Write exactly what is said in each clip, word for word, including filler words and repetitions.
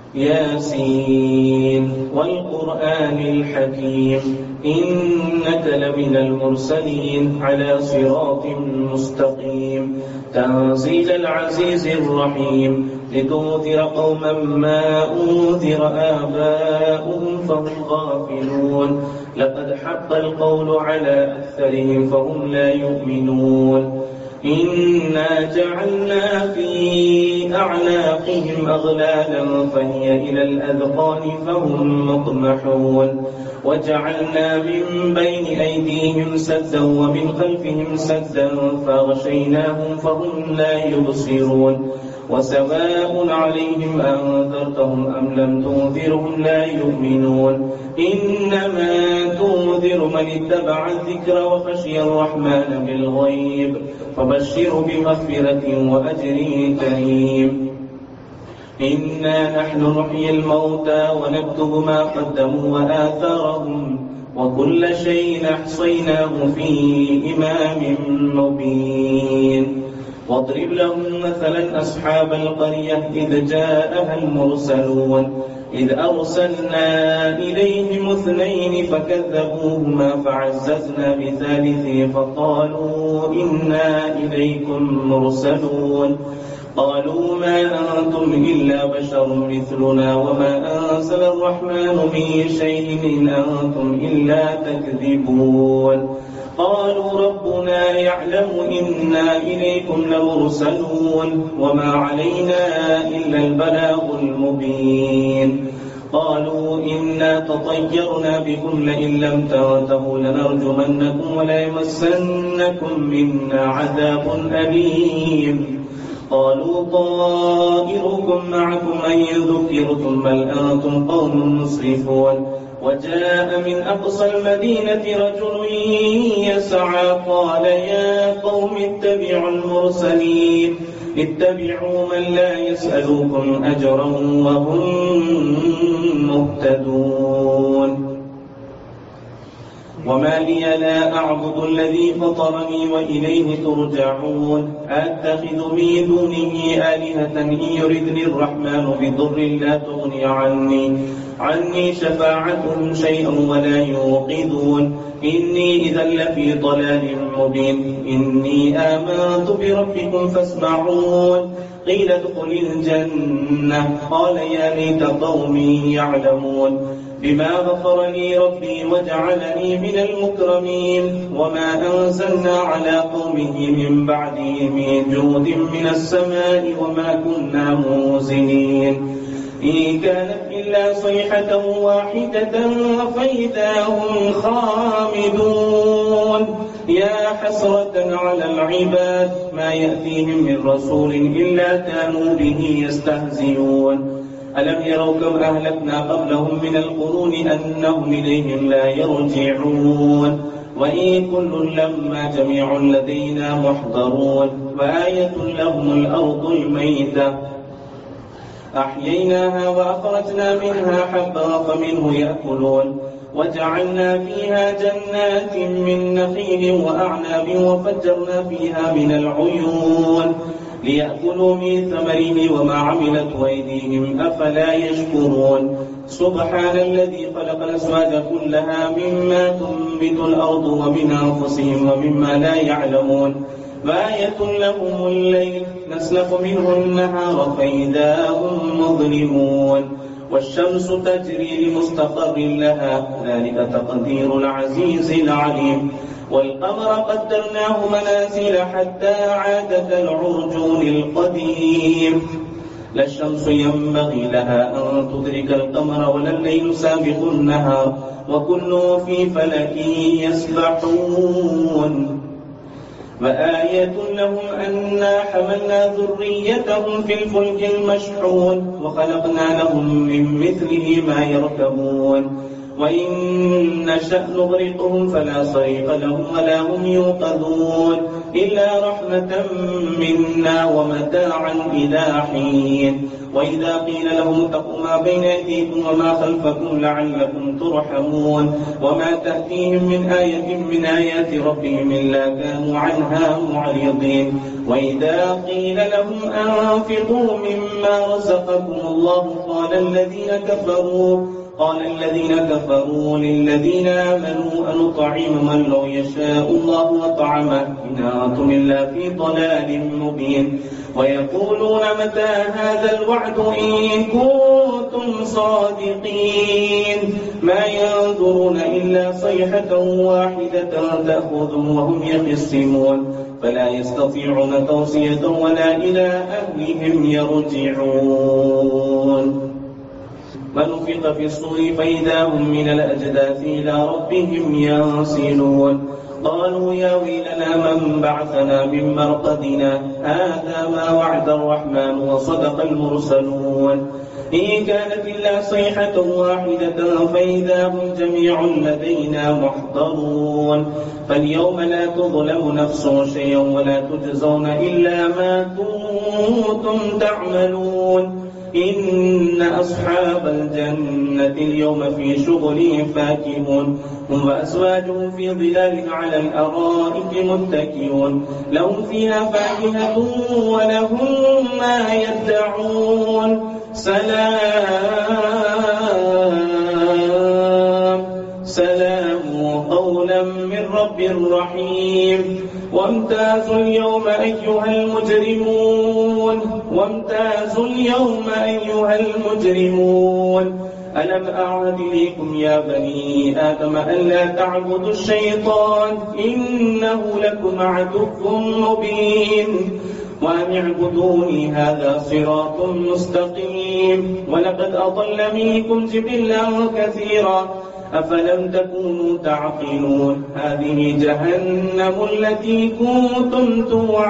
ياسين والقرآن الحكيم إنك لمن المرسلين على صراط مستقيم تنزيل العزيز الرحيم لتنذر قوما ما أنذر آباؤهم فهم غافلون لقد حق القول على أكثرهم فهم لا يؤمنون إنا جعلنا في أعناقهم أغلالا فهي إلى الأذقان فهم مطمحون وجعلنا من بين أيديهم سدا ومن خلفهم سدا فغشيناهم فهم لا يبصرون وسواء عليهم أنذرتهم أم لم تنذرهم لا يؤمنون إنما تنذر من اتبع الذكر وخشي الرحمن بالغيب فبشر بمغفرة وأجر كريم إنا نحن نحيي الموتى ونكتب ما قدموا وآثارهم وكل شيء أحصيناه في إمام مبين واضرب لهم مثلا أصحاب القرية إذ جاءها المرسلون إذ أرسلنا إليهم اثنين فكذبوهما فعززنا بثالث فقالوا إنا إليكم مرسلون قالوا ما أنتم إلا بشر مثلنا وما أنزل الرحمن من شيء إن أنتم إلا تكذبون قالوا ربنا يعلم إنا إليكم لمرسلون وما علينا إلا البلاغ المبين قالوا إنا تطيرنا بكم لئن لم تنتهوا لنرجمنكم وليمسنكم منا عذاب أليم قالوا طائركم معكم أن يذكركم بل أنتم قوم مسرفون وجاء من أقصى المدينة رجل يسعى قال يا قوم اتبعوا المرسلين اتبعوا من لا يسألكم أجرا وهم مهتدون وما لي لا أعبد الذي فطرني وإليه ترجعون أتخذ من دونه آلهة إن يردني الرحمن بضر لا تغني عني عني شفاعتهم شيئا ولا يوقظون إني إذا لفي ضلال مبين إني آمنت بربكم فاسمعون قيل ادخل الجنة قال يا ليت قومي يعلمون بما غفر لي ربي وجعلني من المكرمين وما أنزلنا على قومه من بعده من جود من السماء وما كنا منزلين إن كانت إلا صيحة واحدة فإذا هم خامدون يا حسرة على العباد ما يأتيهم من رسول إلا كانوا به يستهزئون ألم يروا كم أهلكنا قبلهم من القرون أنهم إليهم لا يرجعون وإن كل لما جميع لدينا محضرون وآية لهم الأرض الميتة أحييناها وأخرجنا منها حبا فمنه يأكلون وجعلنا فيها جنات من نخيل وأعناب وفجرنا فيها من العيون ليأكلوا من ثمره وما عملت أيديهم أفلا يشكرون سبحان الذي خلق الأزواج كلها مما تنبت الأرض ومن أنفسهم ومما لا يعلمون وآية لهم الليل نسلخ منه النهار فإذا هم مظلمون والشمس تجري لمستقر لها ذلك تقدير العزيز العليم والقمر قدرناه منازل حتى عاد كالعرجون القديم لا الشمس ينبغي لها أن تدرك القمر ولا الليل سابق النهار وكل في فلك يسبحون وآية لهم أنا حملنا ذريتهم في الفلك المشحون وخلقنا لهم من مثله ما يركبون وإن نشأ نغرقهم فلا صريخ لهم ولا هم يوقظون إلا رحمة منا ومتاعا إلى حين. وإذا قيل لهم اتقوا ما بين أيديكم وما خلفكم لعلكم ترحمون وما تأتيهم من آية من آيات ربهم إلا كانوا عنها معرضين. وإذا قيل لهم أنفقوا مما رزقكم الله قال الذين كفروا قال الذين كفروا للذين آمنوا أنطعم من لو يشاء الله وطعمه إن أنتم إلا في ضلال مبين. ويقولون متى هذا الوعد إن كنتم صادقين ما ينظرون إلا صيحة واحدة تأخذهم وهم يخصمون فلا يستطيعون توصية ولا إلى أهلهم يرجعون. ونفخ في الصور فإذا هم من الأجداث إلى ربهم ينسلون. قالوا يا ويلنا من بعثنا من مرقدنا هذا ما وعد الرحمن وصدق المرسلون. إن كانت إلا صيحة واحدة فإذا هم جميع لدينا محضرون. فاليوم لا تظلم نفس شيئا ولا تجزون إلا ما كنتم تعملون. إن أصحاب الجنة اليوم في شغل فاكهون هم وأزواجهم في ظلال على الأرائك متكئون لهم فيها فاكهة ولهم ما يدعون. سلام سلام قولا من رب رحيم. وامتازوا اليوم أيها المجرمون وامتازوا اليوم أيها المجرمون ألم أعهد إليكم يا بني آدم ألا تعبدوا الشيطان إنه لكم عدو مبين وأن اعبدوني هذا صراط مستقيم. ولقد أضل منكم جبلا كثيرا أفلم تكونوا تعقلون. هذه جهنم التي كنتم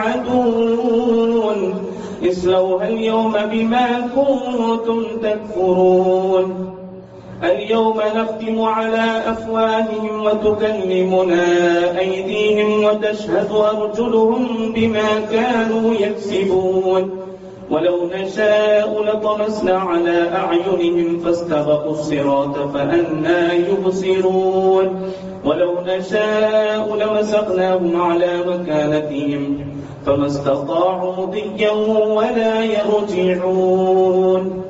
توعدون اصلوها اليوم بما كنتم تكفرون. اليوم نختم على أفواههم وتكلمنا أيديهم وتشهد أرجلهم بما كانوا يكسبون. ولو نشاء لطمسنا على أعينهم فاستبقوا الصراط فأنى يبصرون. ولو نشاء لمسخناهم على مكانتهم فما استطاعوا مضيا ولا يرجعون.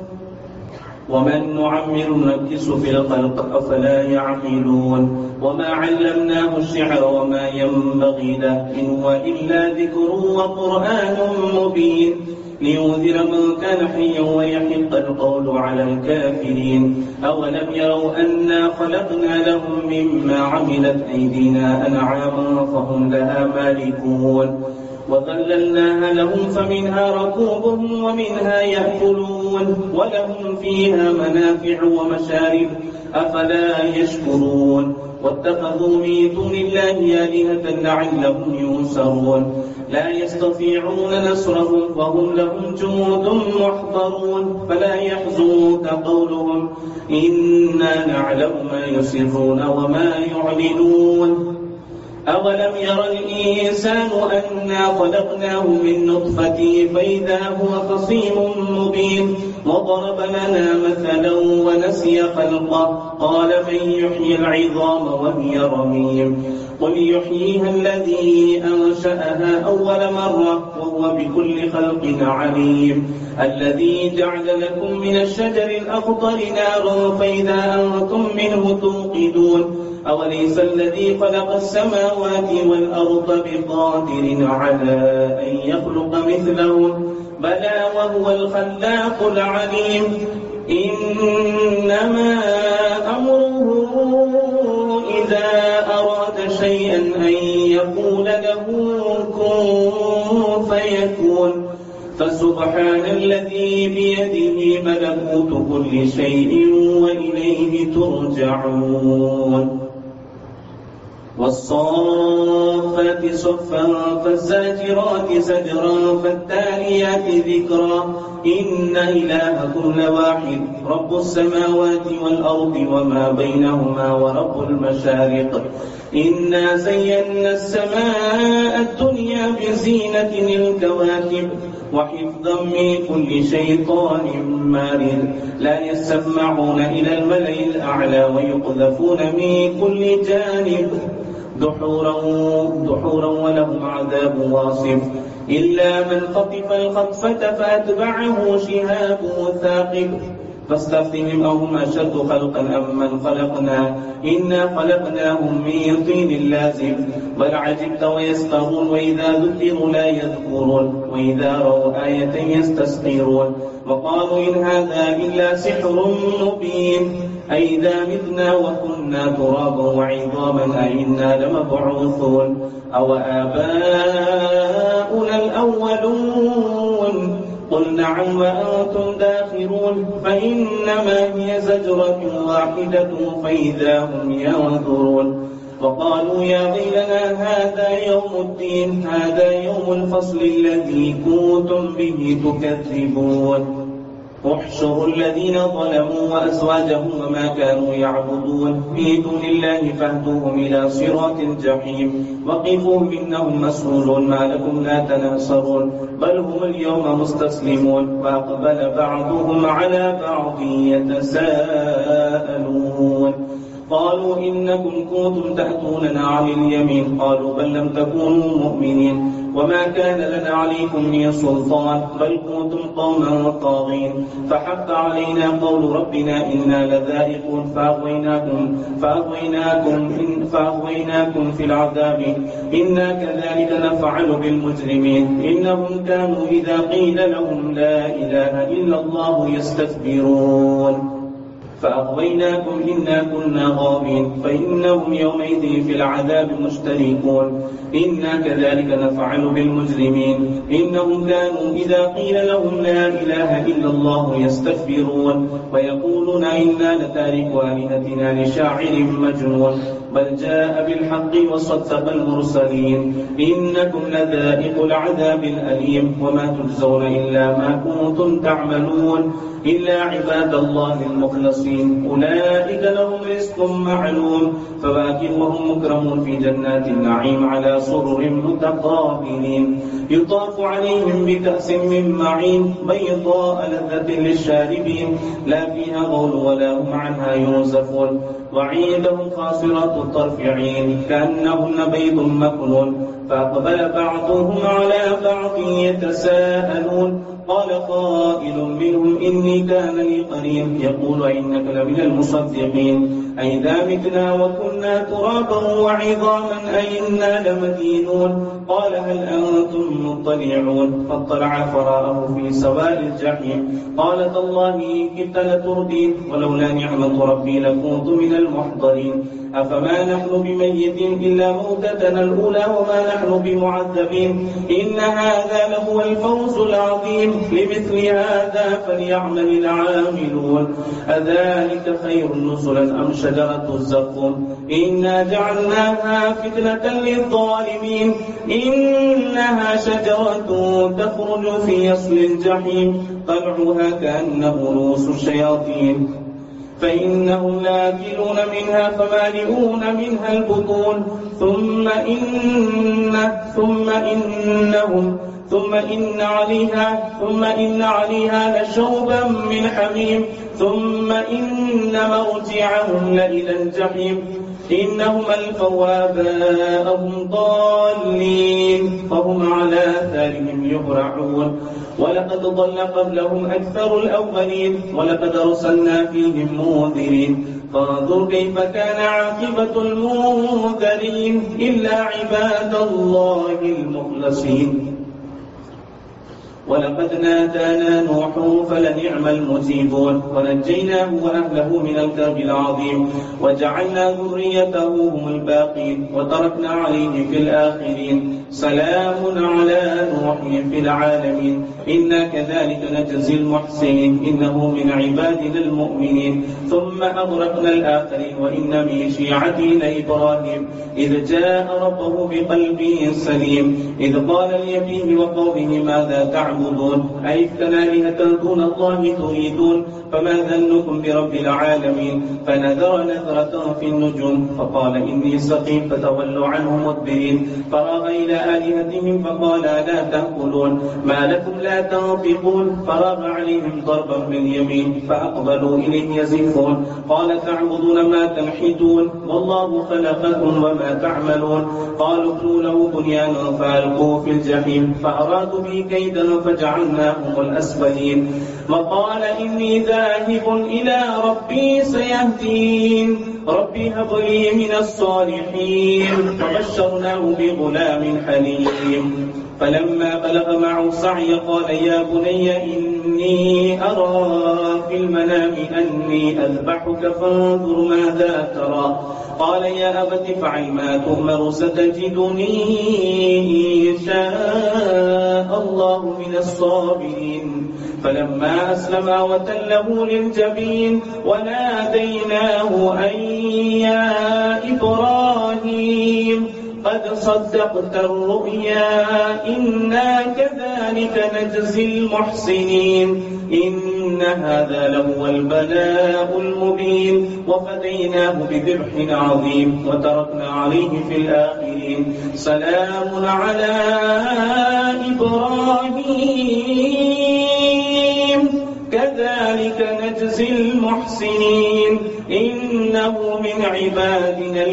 ومن نعمر نكس في الخلق أفلا يعقلون. وما علمناه الشعر وما ينبغي له إن هو إلا ذكر وقرآن مبين لينذر من كان حيا ويحق القول على الكافرين. أولم يروا أنا خلقنا لهم مما عملت أيدينا أنعاما فهم لها مالكون وذللناها لهم فمنها ركوبهم ومنها يأكلون ولهم فيها منافع ومشارب أفلا يشكرون. واتخذوا من دون الله آلهة لعلهم ينصرون لا يستطيعون نصرهم فهم لهم جنود محضرون. فلا يحزنك قولهم إنا نعلم ما يسرون وما يعلنون. أولم ير الإنسان أنا خلقناه من نطفة فإذا هو خصيم مبين وضرب لنا مثلا ونسي خلقه قال من يحيي العظام وهي رميم قل يحييها الذي أنشأها أول مرة وهو بكل خلق عليم. الذي جعل لكم من الشجر الأخضر نارا فإذا أنتم منه توقدون. أوليس الذي خلق السماوات والأرض بقادر على أن يخلق مثلهم بلى وهو الخلاق العليم. إنما أمره إذا أراد شيئا أن يقول له كن فيكون. فسبحان الذي بيده ملكوت كل شيء وإليه ترجعون. بسم الله الرحمن الرحيم. الحمد لله رب العالمين والصلاة والسلام على رسوله الأمين وعلى آله وصحبه أجمعين. أما بعد، فإن أصدق الحديث كتاب الله، وخير الهدي هدي محمد صلى الله عليه وسلم، وشر الأمور محدثاتها، فإن كل محدثة بدعة وكل بدعة ضلالة وكل ضلالة في النار. والصافات صفا فالزاجرات زجرا فالتاليات ذكرا إن إلهكم لواحد رب السماوات والأرض وما بينهما ورب المشارق إنا زينا السماء الدنيا بزينة الكواكب وحفظا من كل شيطان مارد لا يسمعون إلى الملأ الأعلى ويقذفون من كل جانب دحورا دحورا ولهم عذاب واصف إلا من خطف الخطفة فأتبعه شهاب ثاقب فاستفتهم أهم أشد خلقا أم من خلقنا إنا خلقناهم من طين لازم بل عجبت ويسخرون وإذا ذكروا لا يذكرون وإذا رأوا آية يستسخرون وقالوا إن هذا إلا سحر مبين أئذا متنا وكنا ترابا وعظاما أئنا لمبعوثون أو آباؤنا الأولون قل نعم وأنتم داخرون فإنما هي زجرة واحدة فإذا هم ينظرون وقالوا يا ويلنا هذا يوم الدين هذا يوم الفصل الذي كنتم به تكذبون احشروا الذين ظلموا وأزواجهم وما كانوا يعبدون في دون الله فاهدوهم إلى صراط الجحيم وقفوهم إنهم مسؤولون ما لكم لا تناصرون بل هم اليوم مستسلمون وأقبل بعضهم على بعض يتساءلون قالوا إنكم كنتم تأتوننا عن اليمين قالوا بل لم تكونوا مؤمنين وما كان لنا عليكم من سلطان بل كنتم قوما طاغين فحق علينا قول ربنا إنا لذائقون فأغويناكم فأغويناكم, فأغويناكم في العذاب إنا كذلك نفعل بالمجرمين إنهم كانوا إذا قيل لهم لا إله إلا الله يستكبرون فأغويناكم إنا كنا غاوين فإنهم يومئذ في العذاب مشتركون إنا كذلك نفعل بالمجرمين إنهم كانوا إذا قيل لهم لا إله إلا الله يستكبرون ويقولون إنا لتاركو آلهتنا لشاعر مجنون بل جاء بالحق وصدق المرسلين إنكم لذائق العذاب الأليم وما تجزون إلا ما كنتم تعملون إلا عباد الله المخلصين أولئك لهم رزق معلوم فواكه وهم مكرمون في جنات النعيم على سرر متقابلين يطاف عليهم بكأس من معين بيضاء لذة للشاربين لا فيها غول ولا هم عنها ينزفون وعندهم خاصرات الطرف عين كأنهن بيض مكنون فأقبل بعضهم على بعض يتساءلون قال قائل منهم إني كان لي قرين يقول إنك لمن المصدقين أئذا متنا وكنا ترابا وعظاما أئنا لمدينون قال هل أنتم مطلعون فاطلع فرآه في سواء الجحيم قال تالله إن كدت لتردين ولولا نعمة ربي لكنت من المحضرين أفما نحن بميتين إلا موتتنا الأولى وما نحن بمعذبين إن هذا لهو الفوز العظيم لمثل هذا فليعمل العاملون أذلك خير نزلا أم شجرة الزقوم إنا جعلناها فتنة للظالمين إنها شجرة تخرج في أصل الجحيم طلعها كأنه رؤوس الشياطين فإنهم لاكلون منها فمالئون منها البطون ثم إن ثم إنهم ثم إن عليها ثم إن عليها لشوبا من حميم ثم إن مرجعهم لإلى الجحيم إنهم ألفوا آباءهم ضالين فهم على آثارهم يهرعون ولقد ضل قبلهم أكثر الأولين ولقد أرسلنا فيهم منذرين فانظر كيف كان عاقبة المنذرين إلا عباد الله المخلصين ولقد نادانا نوح فلنعم المجيبون ونجيناه وأهله من الكرب العظيم وجعلنا ذريته هم الباقين وتركنا عليه في الآخرين سلام على نوح في العالمين إنا كذلك نجزي المحسنين إنه من عبادنا المؤمنين ثم أغرقنا الآخرين وإن من شيعته لإبراهيم إذ جاء ربه بقلب سليم إذ قال لأبيه وقومه ماذا تعبدون أئفكا آلهة دون الله تريدون فما ظنكم برب العالمين فنذر نذرة في النجوم فقال إني سقيم فتولوا عنه مدبرين فراغ إلى آلهتهم فقال لا تأكلون ما لكم لا تنطقون فراغ عليهم ضربا باليمين فأقبلوا إليه يزفون قال تعبدون ما تنحتون والله خلقكم وما تعملون قالوا ابنوا له بنيانا فألقوه في الجحيم فأرادوا به كيدا فجعلناهم الأسفلين وقال إني ذاهب إلى ربي سيهدين ربي هب لي من الصالحين فبشرناه بغلام حليم فلما بلغ معه السعي قال يا بني إني أرى في المنام أني أذبحك فانظر ماذا ترى قال يا أبت افعل ما تؤمر ستجدني إن شاء الله من الصابرين فلما أسلما وتله للجبين وناديناه أن يا إبراهيم قد صدقت الرؤيا إنا كذلك نجزي المحسنين إن هذا لهو البلاء المبين وفديناه بذبح عظيم وتركنا عليه في الآخرين سلام على إبراهيم كذلك نجزي المحسنين إنه من عبادنا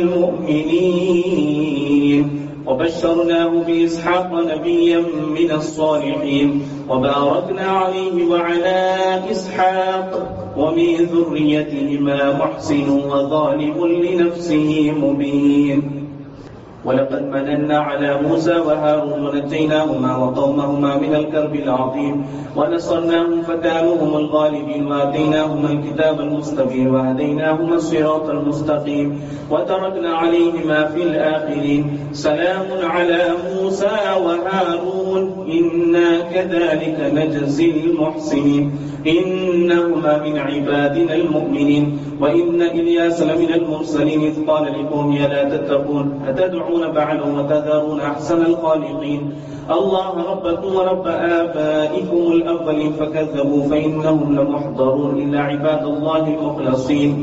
المؤمنين وبشرناه بإسحاق نبيا من الصالحين وباركنا عليه وعلى إسحاق ومن ذريتهما محسن وظالم لنفسه مبين ولقد مننا على موسى وهارون ونجيناهما وقومهما من الكرب العظيم ونصرناهم فكانوا هم الغالبين وآتيناهما الكتاب المستبين وهديناهما الصراط المستقيم وتركنا عليهما في الآخرين سلام على موسى وهارون إنا كذلك نجزي المحسنين إنهما من عبادنا المؤمنين وإن إلياس لمن المرسلين إذ قال لقومه لا تتقون أتدعون بعلا وتذرون أحسن الخالقين الله ربكم ورب آبائكم الأولين فكذبوا فإنهم لمحضرون إلا عباد الله المخلصين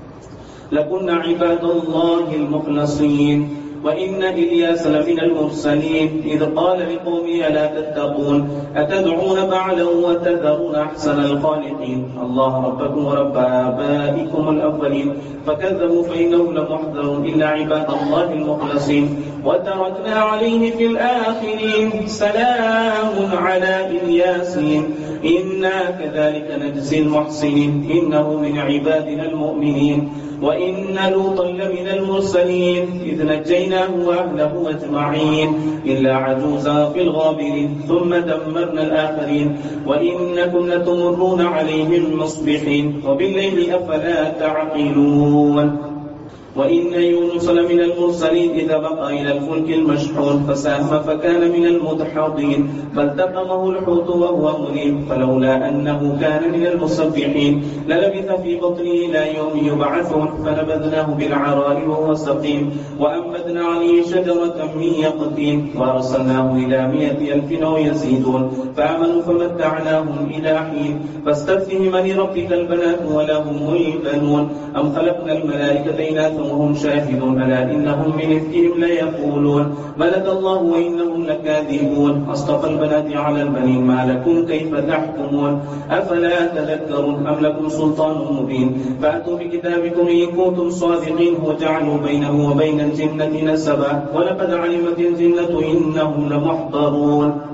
لكن عباد الله المخلصين وإن إلياس لمن المرسلين إذ قال لقومه لا تتقون أتدعون بعلا وتذرون أحسن الخالقين الله ربكم ورب آبائكم الأولين فكذبوا فإنهم لمحضرون إلا عباد الله المخلصين وتركنا عليه في الآخرين سلام على الياسين إنا كذلك نجزي المحسنين إنه من عبادنا المؤمنين وإن لوطا لمن المرسلين إذ نجيناه وأهله أجمعين إلا عجوزا في الغابرين ثم دمرنا الآخرين وإنكم لتمرون عليهم مصبحين وبالليل أفلا تعقلون وإن يونس لمن المرسلين إذا بقى إلى الفلك المشحون فساهم فكان من المدحضين فالتقمه الحوت وهو مليم فلولا أنه كان من المسبحين للبث في بطنه إلى يوم يبعثون فنبذناه بالعراء وهو سقيم وأنبتنا عليه شجرة من يقطين وأرسلناه إلى مائة ألف أو يزيدون فآمنوا فمتعناهم إلى حين فاستفتهم لربك البنات ولهم البنون أم خلقنا الملائكة إناثا وهم شاهدون ألا إنهم من إفكهم ليقولون بلد الله وإنهم لكاذبون أصطفى البنات على البنين ما لكم كيف تحكمون أفلا تذكرون أم لكم سلطان مبين فأتوا بكتابكم إن كنتم صادقين وجعلوا بينه وبين الجنة نسبا ولقد علمت الجنة إنهم لمحضرون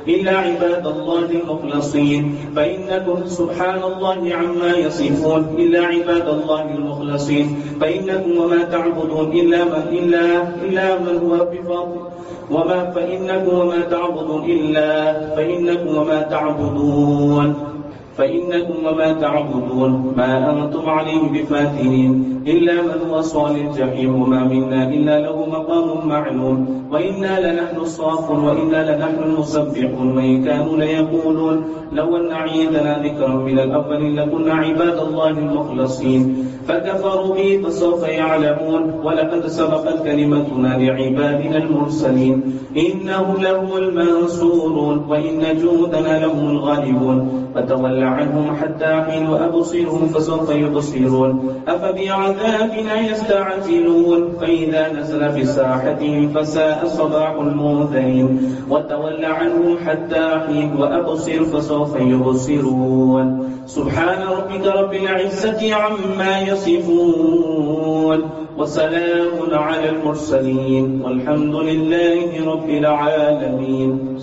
إلا عباد الله المخلصين فإنكم سبحان الله عما يصفون إلا عباد الله المخلصين فإنكم وما تعبدون إلا من, إلا إلا من هو بفضل وما فإنكم وما تعبدون إلا فإنكم وما تعبدون فإنكم وما تعبدون ما أنتم عليه بفاتنين إلا من هو صال الجحيم وما منا إلا له مقام معلوم وإنا لنحن الصافون وإنا لنحن المسبحون وإن كانوا ليقولون لو أن عيدنا ذكرا من الأول لكنا عباد الله المخلصين فكفروا به فسوف يعلمون ولقد سبقت كلمتنا لعبادنا المرسلين إنهم لهم المنصورون وإن جندنا لهم الغالبون فتول عنهم حتى حين وأبصرهم فسوف يبصرون أفبعذابنا يستعجلون فإذا نزل بساحتهم فساء صباح المنذرين وتول عنهم حتى حين وأبصر فسوف يبصرون سبحان ربك رب العزة عما يصفون وسلام على المرسلين والحمد لله رب العالمين.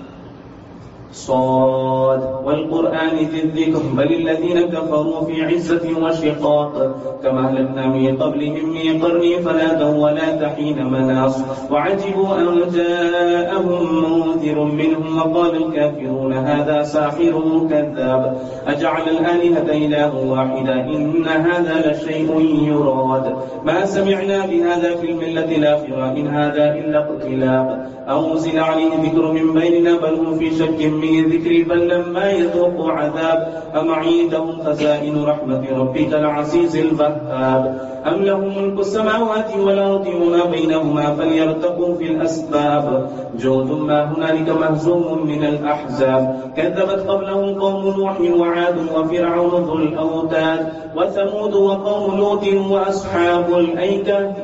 صاد والقرآن ذي الذكر بل الذين كفروا في عزة وشقاق كما أهلكنا من قبلهم من قرن فنادوا ولا حين مناص وعجبوا أن جاءهم منذر منهم وقال الكافرون هذا ساحر كذاب أجعل الآلهة إلها واحدا إن هذا لشيء يراد ما سمعنا بهذا في الملة الآخرة إن هذا إلا اقتلاق أنزل عليه ذكر من بيننا بل هم في شك من ذكري بل لما يذوقوا عذاب أم عندهم خزائن رحمة ربك العزيز الوهاب أم لهم ملك السماوات والأرض وما بينهما فليرتقوا في الأسباب جود ما هنالك مهزوم من الأحزاب كذبت قبلهم قوم نوح وعاد وفرعون ذو الأوتاد وثمود وقوم لوط وأصحاب الأيكة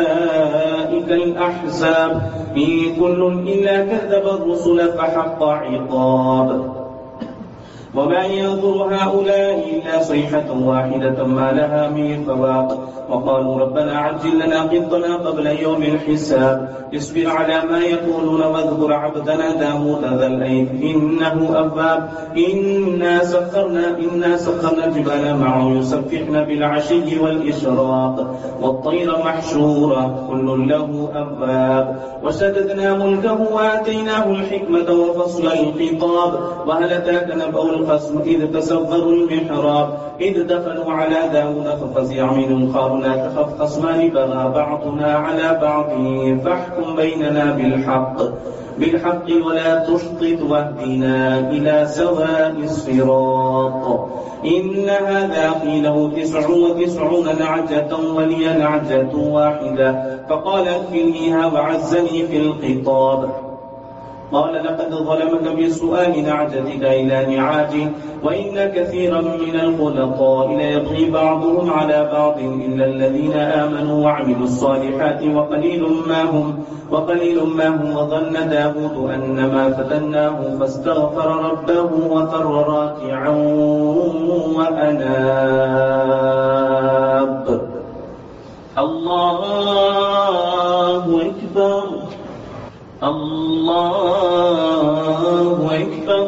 أولئك الأحزاب إن كل إلا كذب الرسل فحق عقاب وما ينظر هؤلاء إلا صيحة واحدة ما لها من فواق وقالوا ربنا عجل لنا قطنا قبل يوم الحساب اصبر على ما يقولون واذكر عبدنا داود ذا الأيد إنه أواب إنا سخرنا إنا سخرنا الجبال معه يسبحن بالعشي والإشراق والطير محشورا كل له أواب وشددنا ملكه وآتيناه الحكمة وفصل الخطاب وهل أتاك نبأ الخصم إذ تسوروا المحراب إذ دخلوا على داود ففزع منهم قالوا لا تخف خصمان بغى بعضنا على بعض فاحكم بيننا بالحق بالحق ولا تشطط واهدنا إلى سواء الصراط إن هذا أخي له تسع وتسعون نعجة ولي نعجة واحدة فقال اكفلنيها وعزني في الخطاب قال لقد ظلمك بسؤال نعجتك إلى نعاجه وإن كثيرا من الخلطاء ليبغي بعضهم على بعض إلا الذين آمنوا وعملوا الصالحات وقليل ما هم وقليل ما هم وظن داود أنما فتناه فاستغفر ربه وخر راكعا وأناب الله أكبر الله أكبر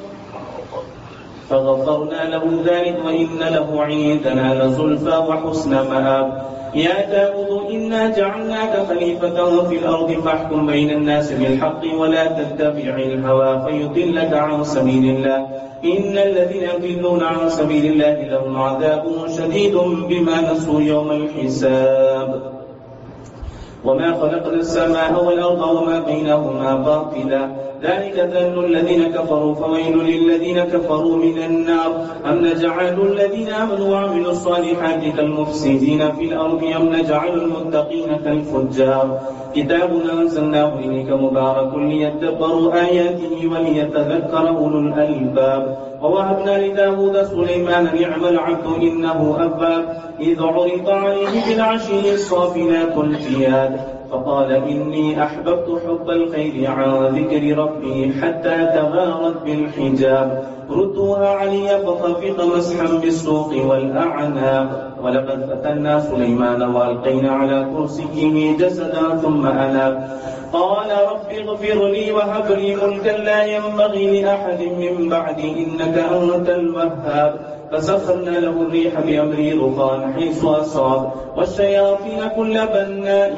فغفرنا له ذلك وإن له عندنا لزلفى وحسن مآب يا داود إنا جعلناك خليفة في الأرض فاحكم بين الناس بالحق ولا تتبع الهوى فيضلك عن سبيل الله إن الذين يضلون عن سبيل الله لهم عذاب شديد بما نسوا يوم الحساب وما خلقنا السماء والأرض وما بينهما باطلا ذلك ظن الذين كفروا فويل للذين كفروا من النار أم نجعل الذين آمنوا وعملوا الصالحات كالمفسدين في الأرض أم نجعل المتقين كالفجار كتاب أنزلناه إليك مبارك ليدبروا آياته وليتذكر أولو الألباب ووهبنا لداود سليمان نعم العبد إنه أواب إذ عرض عليه بالعشي الصافنات الجياد فقال إني أحببت حب الخير عن ذكر ربي حتى تغارت بالحجاب ردوها علي فطفق مسحا بالسوق والأعناق ولقد فتنا سليمان وألقينا على كرسيه جسدا ثم أناب قال رب اغفر لي وهب لي ملكا لا ينبغي لأحد من بعدي إنك أنت الوهاب. فسخرنا له الريح بأمره رخاء حيث أصاب والشياطين كل بناء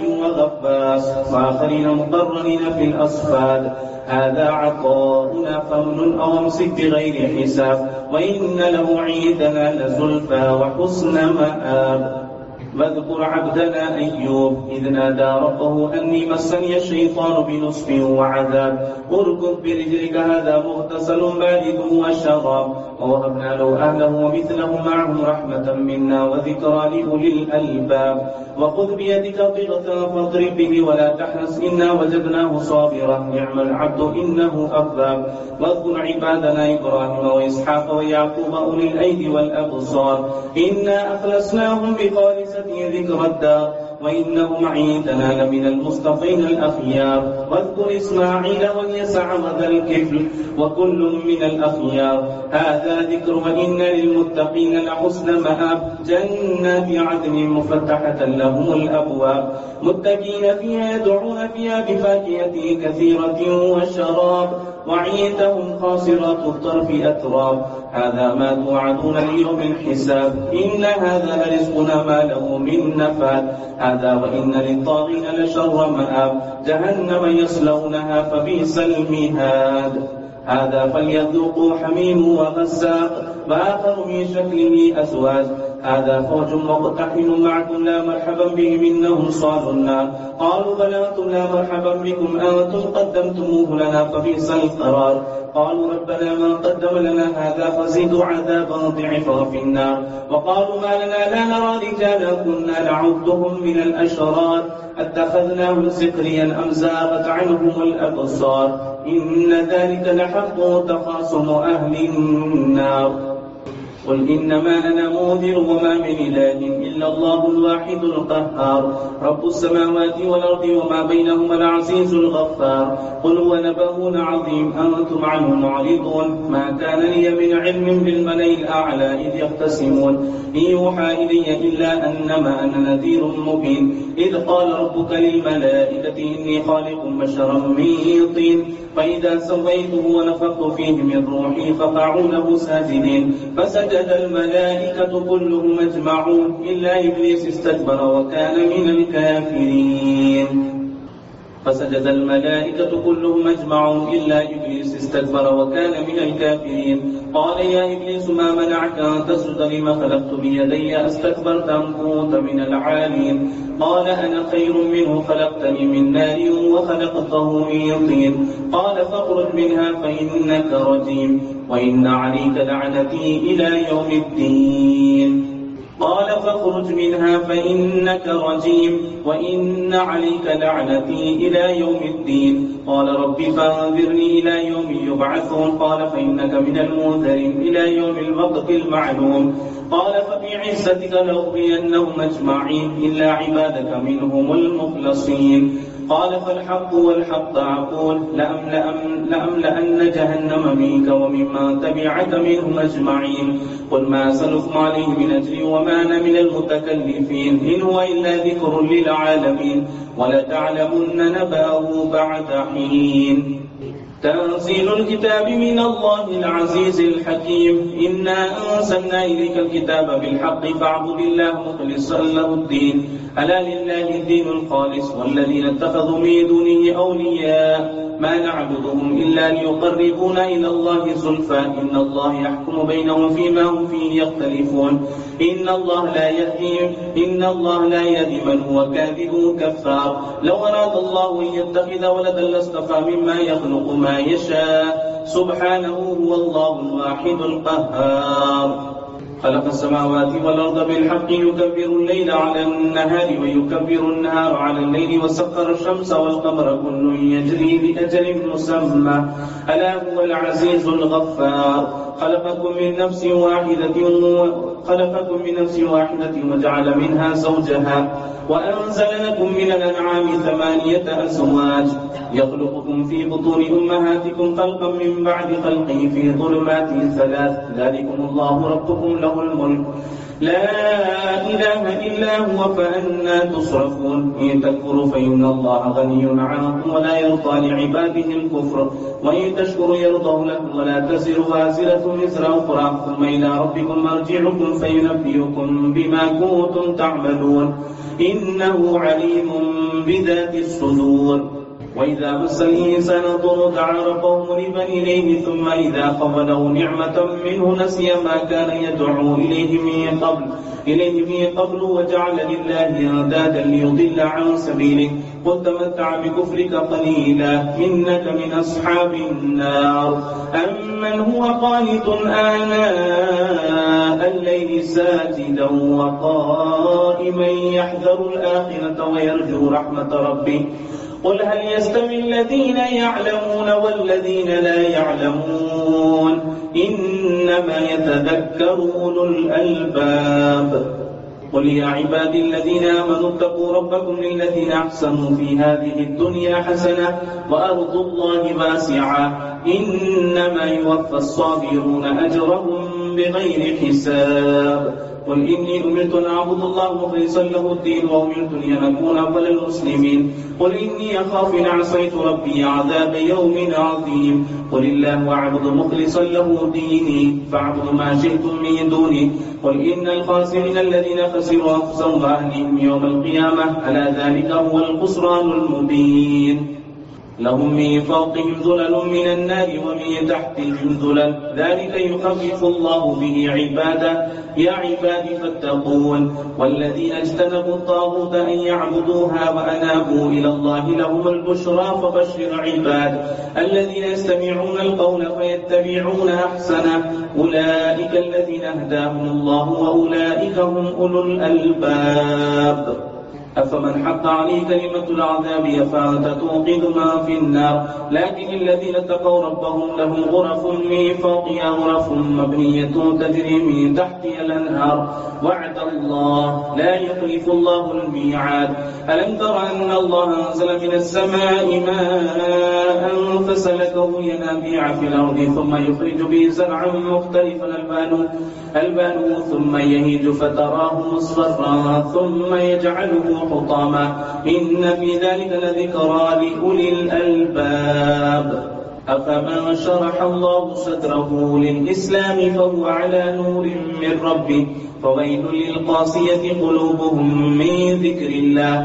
وغباس وآخرين مقرنين في الأصفاد. هذا عطاؤنا فامنن أو امسك بغير حساب وإن له عيدنا لزلفى وحسن مآب. واذكر عبدنا أيوب إذ نادى ربه أني مسني الشيطان بنصب وعذاب اركض برجلك هذا مغتسل بارد وشراب ووهبنا له أهله ومثله معهم رحمة منا وذكرى لأولي الألباب. وخذ بيدك ضغثا فاضرب به ولا تحنس إنا وجدناه صابرا نعم العبد إنه أواب. واذكر عبادنا إبراهيم وإسحاق ويعقوب أولي الأيدي والأبصار إنا أخلصناهم بخالصة ذكر الدار وإنهم عندنا لمن المصطفين الأخيار. واذكر إسماعيل واليسع وذا الكفل وكل من الأخيار. هذا ذكر وإن للمتقين لحسن مآب جنات عدن مفتحة لهم الأبواب متكئين فيها يدعون فيها بفاكهة كثيرة وشراب وعندهم قاصرات الطرف أتراب. هذا ما توعدون ليوم الحساب إن هذا لرزقنا ما له من نفاد. هذا وإن للطاغين لشر مآب جهنم يصلونها فبئس المهاد. هذا فليذوقوا حميم وغساق وآخر من شكله أزواج. هذا فوج مقتحم معكم لا مرحبا بهم إنهم صالوا النار. قالوا بل أنتم لا مرحبا بكم أنتم قدمتموه لنا فبئس القرار. قالوا ربنا من قدم لنا هذا فزد عذابا ضعفا في النار. وقالوا ما لنا لا نرى رجالا كنا نعدهم من الأشرار اتخذناهم سخريا أم زاغت عنهم الأبصار إن ذلك لحق تخاصم أهل النار. قل إنما أنا منذر وما من إله إلا الله الواحد القهار رب السماوات والأرض وما بينهما العزيز الغفار. قل هو نبأ عظيم أنتم عنه معرضون. ما كان لي من علم بالملأ الأعلى إذ يختصمون إن يوحى إلي إلا أنما أنا نذير مبين. إذ قال ربك للملائكة إني خالق بشرا من طين فإذا سويته ونفخت فيه من روحي فقعوا له ساجدين. فسجد الملائكة كلهم أجمعون إلا إبليس استكبر وكان من الكافرين. فسجد الملائكة كلهم أجمعون إلا إبليس استكبر وكان من الكافرين. قال يا إبليس ما منعك أن تسجد لما خلقت بيدي أستكبرت أم كنت من العالين. قال أنا خير منه خلقتني من نار وخلقته من طين. قال فاخرج منها فإنك رجيم وإن عليك لعنتي إلى يوم الدين. قال فاخرج منها فإنك رجيم وإن عليك لعنتي إلى يوم الدين. قال رب فانظرني إلى يوم يبعثون. قال فإنك من المنذرين إلى يوم الوقت المعلوم. قال فبعزتك لأغوينهم أجمعين إلا عبادك منهم المخلصين. قال فالحق والحق أقول لأملأن, لأملأن جهنم منك وممن تبعك منهم أجمعين. قل ما أسألكم عليه من أجر وما أنا من المتكلفين إن هو إلا ذكر للعالمين ولتعلمن نبأه بعد حين. تنزيل الكتاب من الله العزيز الحكيم. إنا أنزلنا إليك الكتاب بالحق فاعبد الله مخلصا له الدين ألا لله الدين الخالص والذين اتخذوا من دونه أولياء ما نعبدهم إلا ليقربونا إلى الله زلفى إن الله يحكم بينهم فيما هم فيه يختلفون. إن الله لا يهدي إن الله لا يهدي من هو كاذب كفار. لو أراد الله أن يتخذ ولدا لاصطفى مما يخلق ما يشاء سبحانه هو الله الواحد القهار. خلق السماوات والأرض بالحق يكبر الليل على النهار ويكبر النهار على الليل وسخر الشمس والقمر كل يجري لأجل مسمى ألا هو العزيز الغفار. خلقكم من نفس واحدة خلقكم من نفس واحدة وجعل منها زوجها وأنزل لكم من الأنعام ثمانية أزواج يخلقكم في بطون أمهاتكم خلقا من بعد خلقه في ظلمات ثلاث ذلكم الله ربكم له الملك لا إله إلا هو فأنا تصرفون إن تكفروا فإن الله غني عنكم ولا يرضى لعباده الكفر وإن تشكروا يرضه لكم ولا تزر وازرة وزر أخرى ثم إلى ربكم مرجعكم فينبئكم بما كنتم تعملون إنه عليم بذات الصدور. وإذا مس الإنسان ضر دعا ربه منيبا إليه ثم إذا خذله نعمة منه نسي ما كان يدعو إليه من قبل إليه من قبل وجعل لله أندادا ليضل عن سبيله قل تمتع بكفرك قليلا إنك من أصحاب النار. أمن هو قانت آناء الليل ساجدا وقائما يحذر الآخرة ويرجو رحمة ربه قل هل يستوي الذين يعلمون والذين لا يعلمون إنما يتذكر أولو الألباب. قل يا عبادي الذين آمنوا اتقوا ربكم للذين أحسنوا في هذه الدنيا حسنة وأرض الله واسعة إنما يوفى الصابرون أجرهم بغير حساب. قل إني أمرت أن أعبد الله مخلصا له الدين وأمرت أن أكون أول المسلمين. قل إني أخاف إن عصيت ربي عذاب يوم عظيم. قل الله أعبد مخلصا له ديني فاعبدوا ما شئتم من دوني. قل إن الخاسرين الذين خسروا أنفسهم وأهلهم يوم القيامة ألا ذلك هو الخسران المبين. لهم من فوقهم ظلل من النار ومن تحتهم ظلل ذلك يخفف الله به عباده يا عبادي فاتقون. والذين اجتنبوا الطاغوت أن يعبدوها وأنابوا إلى الله لهم البشرى فبشر عباد الذين يستمعون القول فيتبعون أحسنه أولئك الذين هداهم الله وأولئك هم أولو الألباب. أفمن حق عليه كلمة العذاب فأنت توقظ ما في النار لكن الذين اتقوا ربهم لهم غرف من فوقها غرف مبنية تجري من تحتها الأنهار وعد الله لا يخلف الله الميعاد. ألم تر أن الله أنزل من السماء ماء فسلكه ينابيع في الأرض ثم يخرج به زرعا مختلفا ألوانه ألوانه ثم يهيج فتراه مصفرا ثم يجعله حطاما إن في ذلك لذكرى لأولي الألباب. أفمن شرح الله صدره للإسلام فهو على نور من ربه فويل للقاسية قلوبهم من ذكر الله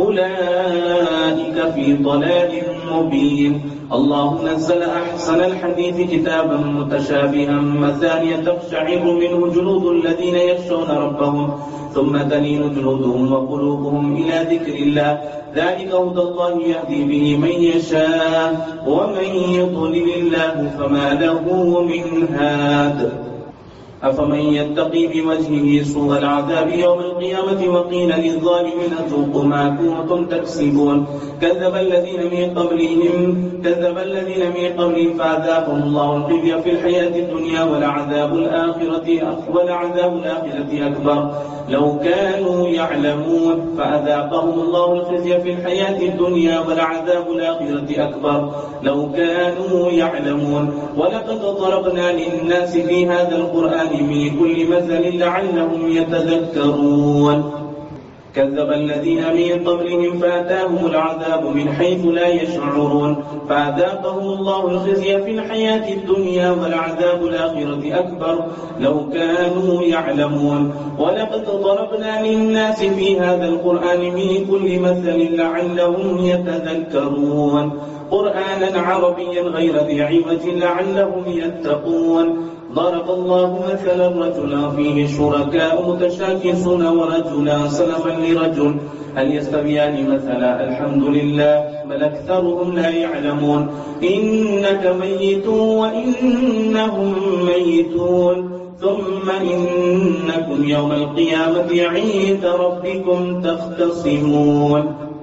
أولئك في ضلال مبين. الله نزل أحسن الحديث كتابا متشابها مثانية تقشعر منه جلود الذين يخشون ربهم ثم تلين جلودهم وقلوبهم إلى ذكر الله ذلك هدى الله يهدي به من يشاء ومن يضلل الله فما له من هاد. أفمن يتقي بوجهه سوء العذاب يوم القيامة وقيل للظالمين ذوقوا ما كنتم تكسبون كذب الذين من قبلهم كذب الذين من قبلهم فأذاقهم الله الخزي في الحياة الدنيا ولعذاب الآخرة ولعذاب الآخرة أكبر لو كانوا يعلمون فأذاقهم الله الخزي في الحياة الدنيا ولعذاب الآخرة أكبر لو كانوا يعلمون. ولقد ضربنا للناس في هذا القرآن من كل مثل لعلهم يتذكرون كذب الذين من قبلهم فأتاهم العذاب من حيث لا يشعرون فأذاقهم الله الخزي في الحياة الدنيا والعذاب الآخرة أكبر لو كانوا يعلمون. ولقد ضربنا للناس في هذا القرآن من كل مثل لعلهم يتذكرون قرآنا عربيا غير ذي عوج لعلهم يتقون. ضرب الله مثلا رجلا فيه شركاء متشاكسون ورجلا سلفا لرجل هل يستويان مثلا الحمد لله بل أكثرهم لا يعلمون. إنك ميت وإنهم ميتون ثم إنكم يوم القيامة عند ربكم تختصمون.